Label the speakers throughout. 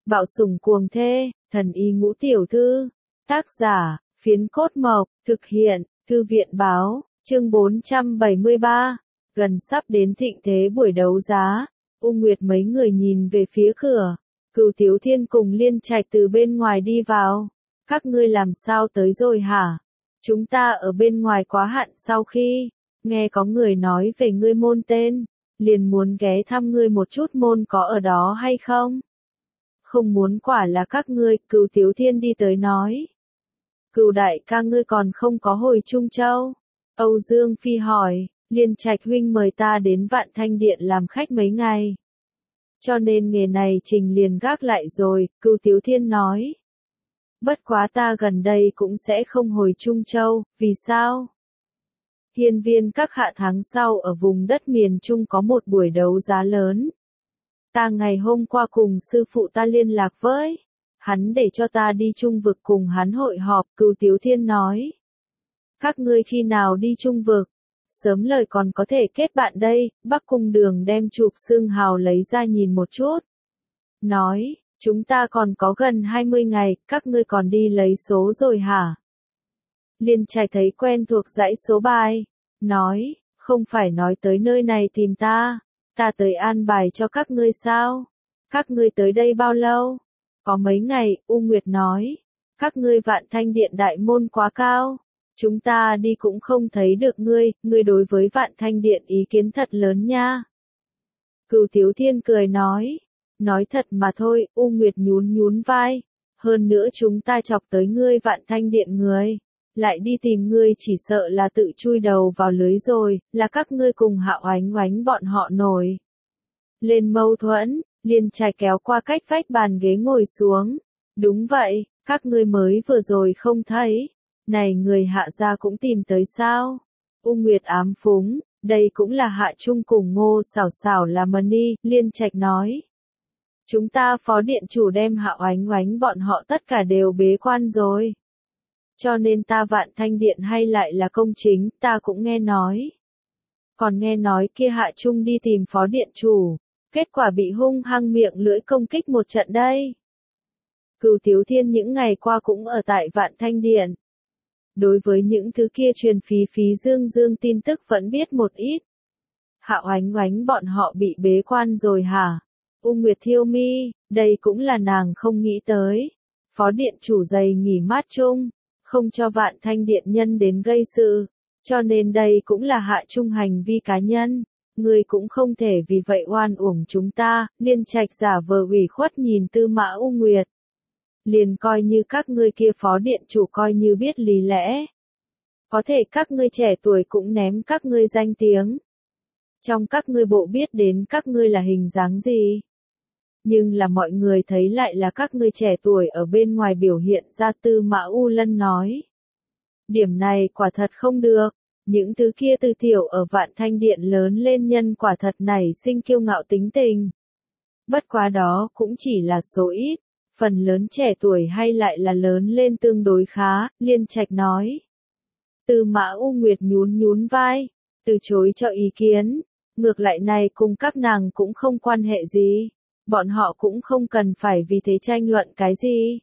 Speaker 1: Bạo sủng cuồng thê, thần y ngũ tiểu thư. Tác giả, Phiến Cốt Mộc, thực hiện, Thư viện báo, chương 473. Gần sắp đến thịnh thế buổi đấu giá, U Nguyệt mấy người nhìn về phía cửa. Cửu Thiếu Thiên cùng Liên Trạch từ bên ngoài đi vào. Các ngươi làm sao tới rồi hả? Chúng ta ở bên ngoài quá hạn sau khi nghe có người nói về ngươi môn tên, liền muốn ghé thăm ngươi một chút môn có ở đó hay không? Không muốn quả là các ngươi, Cửu Thiếu Thiên đi tới nói. Cửu đại ca ngươi còn không có hồi Trung Châu. Âu Dương Phi hỏi, Liên Trạch huynh mời ta đến Vạn Thanh Điện làm khách mấy ngày. Cho nên nghề này Trình liền gác lại rồi, Cửu Thiếu Thiên nói. Bất quá ta gần đây cũng sẽ không hồi Trung Châu, vì sao? Hiên viên các hạ tháng sau ở vùng đất miền Trung có một buổi đấu giá lớn. Ta ngày hôm qua cùng sư phụ ta liên lạc với hắn để cho ta đi Trung vực cùng hắn hội họp, Cửu Thiếu Thiên nói. Các ngươi khi nào đi Trung vực? Sớm lời còn có thể kết bạn đây, Bắc Cung Đường đem chụp xương hào lấy ra nhìn một chút. Nói, chúng ta còn có gần 20 ngày, các ngươi còn đi lấy số rồi hả? Liên Trạch thấy quen thuộc dãy số bài, nói, không phải nói tới nơi này tìm ta tới an bài cho các ngươi sao? Các ngươi tới đây bao lâu? Có mấy ngày, U Nguyệt nói, các ngươi Vạn Thanh Điện đại môn quá cao. Chúng ta đi cũng không thấy được ngươi đối với Vạn Thanh Điện ý kiến thật lớn nha. Cửu Thiếu Thiên cười nói thật mà thôi, U Nguyệt nhún vai. Hơn nữa chúng ta chọc tới ngươi Vạn Thanh Điện người, lại đi tìm ngươi chỉ sợ là tự chui đầu vào lưới rồi, là các ngươi cùng Hạo Oánh Oánh bọn họ nổi lên mâu thuẫn. Liên Trạch kéo qua cách vách bàn ghế ngồi xuống. Đúng vậy, các ngươi mới vừa rồi không thấy. Này người Hạ gia cũng tìm tới sao? U Nguyệt ám phúng, đây cũng là Hạ Trung cùng Ngô Xảo Xảo là mần đi, Liên Trạch nói. Chúng ta phó điện chủ đem Hạo Oánh Oánh bọn họ tất cả đều bế quan rồi. Cho nên ta Vạn Thanh Điện hay lại là công chính, ta cũng nghe nói. Còn nghe nói kia Hạ Trung đi tìm phó điện chủ, kết quả bị hung hăng miệng lưỡi công kích một trận đây. Cửu Thiếu Thiên những ngày qua cũng ở tại Vạn Thanh Điện. Đối với những thứ kia truyền phí dương tin tức vẫn biết một ít. Hạo Oánh Oánh bọn họ bị bế quan rồi hả? U Nguyệt thiêu mi, đây cũng là nàng không nghĩ tới. Phó điện chủ dày nghỉ mát chung, không cho Vạn Thanh Điện nhân đến gây sự, cho nên đây cũng là Hạ Trung hành vi cá nhân. Ngươi cũng không thể vì vậy oan uổng chúng ta. Liên Trạch giả vờ ủy khuất nhìn Tư Mã U Nguyệt. Liền coi như các ngươi kia phó điện chủ coi như biết lý lẽ. Có thể các ngươi trẻ tuổi cũng ném các ngươi danh tiếng. Trong các ngươi bộ biết đến các ngươi là hình dáng gì. Nhưng là mọi người thấy lại là các ngươi trẻ tuổi ở bên ngoài biểu hiện ra. Tư Mã U Lân nói. Điểm này quả thật không được. Những thứ kia từ tiểu ở Vạn Thanh Điện lớn lên nhân quả thật nảy sinh kiêu ngạo tính tình. Bất quá đó cũng chỉ là số ít. Phần lớn trẻ tuổi hay lại là lớn lên tương đối khá, Liên Trạch nói. Tư Mã U Nguyệt nhún vai, từ chối cho ý kiến. Ngược lại này cùng các nàng cũng không quan hệ gì. Bọn họ cũng không cần phải vì thế tranh luận cái gì.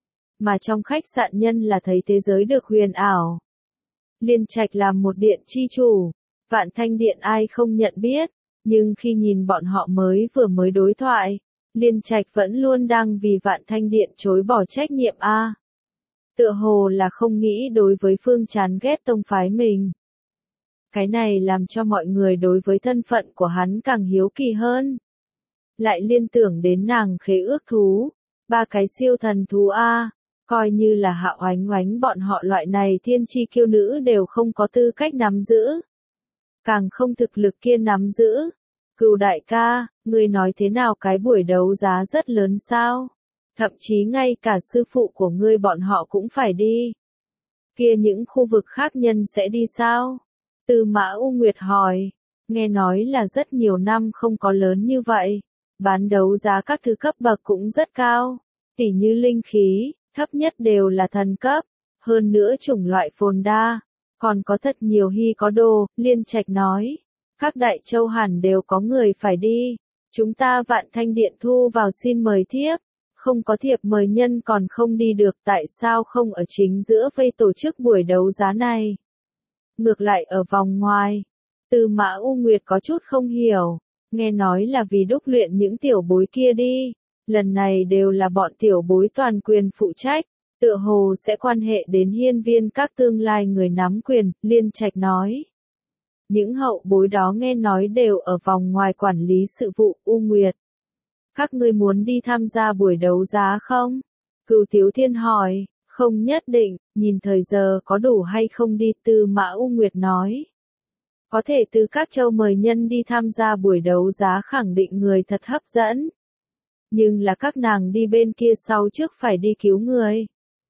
Speaker 1: Mà trong khách sạn nhân là thấy thế giới được huyền ảo. Liên Trạch làm một điện chi chủ. Vạn Thanh Điện ai không nhận biết. Nhưng khi nhìn bọn họ mới đối thoại. Liên Trạch vẫn luôn đang vì Vạn Thanh Điện chối bỏ trách nhiệm a. Tựa hồ là không nghĩ đối với Phương chán ghét tông phái mình. Cái này làm cho mọi người đối với thân phận của hắn càng hiếu kỳ hơn. Lại liên tưởng đến nàng khế ước thú. 3 cái siêu thần thú a. Coi như là Hạo Oánh Oánh bọn họ loại này thiên chi kiêu nữ đều không có tư cách nắm giữ. Càng không thực lực kia nắm giữ. Cửu đại ca, ngươi nói thế nào cái buổi đấu giá rất lớn sao? Thậm chí ngay cả sư phụ của ngươi bọn họ cũng phải đi. Kia những khu vực khác nhân sẽ đi sao? Tư Mã U Nguyệt hỏi. Nghe nói là rất nhiều năm không có lớn như vậy. Bán đấu giá các thứ cấp bậc cũng rất cao. Tỉ như linh khí, thấp nhất đều là thần cấp. Hơn nữa chủng loại phồn đa. Còn có thật nhiều hy có đồ, Liên Trạch nói. Các đại châu hẳn đều có người phải đi. Chúng ta Vạn Thanh Điện thu vào xin mời thiếp. Không có thiệp mời nhân còn không đi được, tại sao không ở chính giữa vây tổ chức buổi đấu giá này? Ngược lại ở vòng ngoài. Tư Mã U Nguyệt có chút không hiểu, nghe nói là vì đúc luyện những tiểu bối kia đi. Lần này đều là bọn tiểu bối toàn quyền phụ trách, tựa hồ sẽ quan hệ đến hiên viên các tương lai người nắm quyền, Liên Trạch nói. Những hậu bối đó nghe nói đều ở vòng ngoài quản lý sự vụ. U Nguyệt, các ngươi muốn đi tham gia buổi đấu giá không? Cửu Tiếu Thiên hỏi. Không nhất định, nhìn thời giờ có đủ hay không đi, Tư Mã U Nguyệt nói. Có thể từ các châu mời nhân đi tham gia buổi đấu giá khẳng định người thật hấp dẫn. Nhưng là các nàng đi bên kia sau trước phải đi cứu người.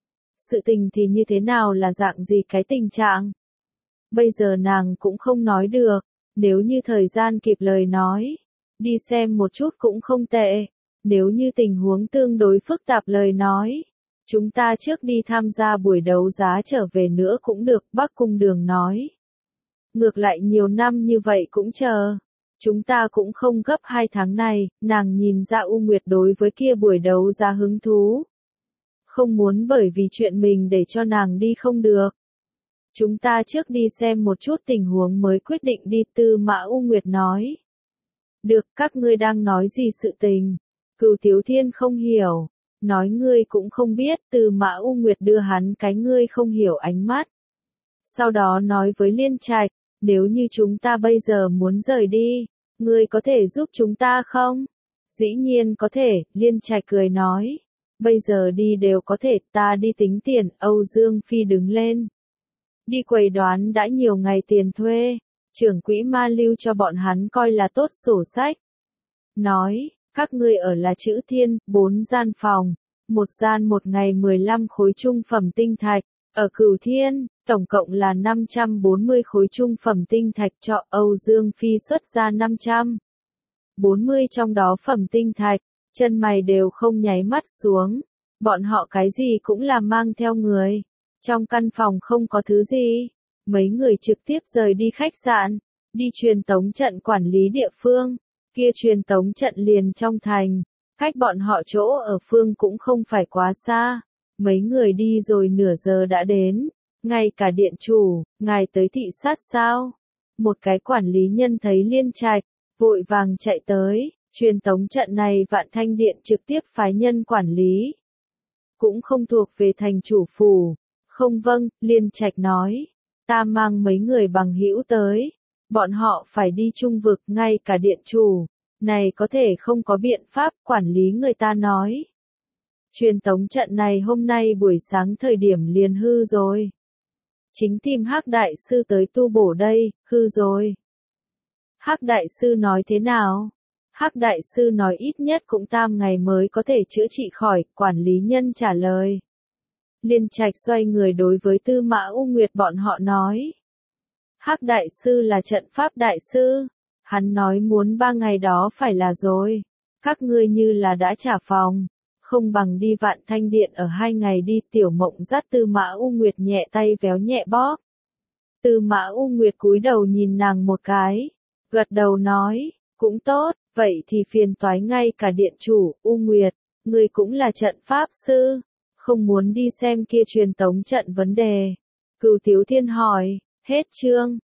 Speaker 1: Sự tình thì như thế nào, là dạng gì cái tình trạng? Bây giờ nàng cũng không nói được, nếu như thời gian kịp lời nói. Đi xem một chút cũng không tệ, nếu như tình huống tương đối phức tạp lời nói. Chúng ta trước đi tham gia buổi đấu giá trở về nữa cũng được, Bắc Cung Đường nói. Ngược lại nhiều năm như vậy cũng chờ. Chúng ta cũng không gấp 2 tháng này, nàng nhìn ra U Nguyệt đối với kia buổi đấu giá hứng thú. Không muốn bởi vì chuyện mình để cho nàng đi không được. Chúng ta trước đi xem một chút tình huống mới quyết định đi, Tư Mã U Nguyệt nói. Được, các ngươi đang nói gì sự tình? Cửu Tiếu Thiên không hiểu. Nói ngươi cũng không biết, Tư Mã U Nguyệt đưa hắn cái ngươi không hiểu ánh mắt. Sau đó nói với Liên Trạch, nếu như chúng ta bây giờ muốn rời đi, ngươi có thể giúp chúng ta không? Dĩ nhiên có thể, Liên Trạch cười nói. Bây giờ đi đều có thể, ta đi tính tiền. Âu Dương Phi đứng lên. Đi quầy đoán đã nhiều ngày tiền thuê, trưởng quỹ Ma lưu cho bọn hắn coi là tốt sổ sách. Nói, các ngươi ở là Chữ Thiên, 4 gian phòng, một gian một ngày 15 khối trung phẩm tinh thạch, ở Cửu Thiên, tổng cộng là 540 khối trung phẩm tinh thạch cho Âu Dương Phi xuất ra 540 trong đó phẩm tinh thạch, chân mày đều không nháy mắt xuống, bọn họ cái gì cũng là mang theo người. Trong căn phòng không có thứ gì, mấy người trực tiếp rời đi khách sạn, đi truyền tống trận quản lý địa phương, kia truyền tống trận liền trong thành, cách bọn họ chỗ ở phương cũng không phải quá xa, mấy người đi rồi nửa giờ đã đến, ngay cả điện chủ, ngài tới thị sát sao? Một cái quản lý nhân thấy Liên Trạch, vội vàng chạy tới, truyền tống trận này Vạn Thanh Điện trực tiếp phái nhân quản lý, cũng không thuộc về thành chủ phủ. Không vâng, Liên Trạch nói. Ta mang mấy người bằng hữu tới. Bọn họ phải đi trung vực, ngay cả điện chủ. Này có thể không có biện pháp, quản lý người ta nói. Truyền tống trận này hôm nay buổi sáng thời điểm liền hư rồi. Chính tìm Hắc Đại Sư tới tu bổ đây, hư rồi. Hắc Đại Sư nói thế nào? Hắc Đại Sư nói ít nhất cũng 8 ngày mới có thể chữa trị khỏi, quản lý nhân trả lời. Liên Trạch xoay người đối với Tư Mã U Nguyệt bọn họ nói. Hắc Đại Sư là trận pháp đại sư. Hắn nói muốn 3 ngày đó phải là rồi. Các ngươi như là đã trả phòng. Không bằng đi Vạn Thanh Điện ở 2 ngày đi. Tiểu Mộng dắt Tư Mã U Nguyệt nhẹ tay véo nhẹ bóp. Tư Mã U Nguyệt cúi đầu nhìn nàng một cái. Gật đầu nói. Cũng tốt, vậy thì phiền toái ngay cả điện chủ. U Nguyệt, ngươi cũng là trận pháp sư. Không muốn đi xem kia truyền tống trận vấn đề. Cửu Tiếu Thiên hỏi, hết chương.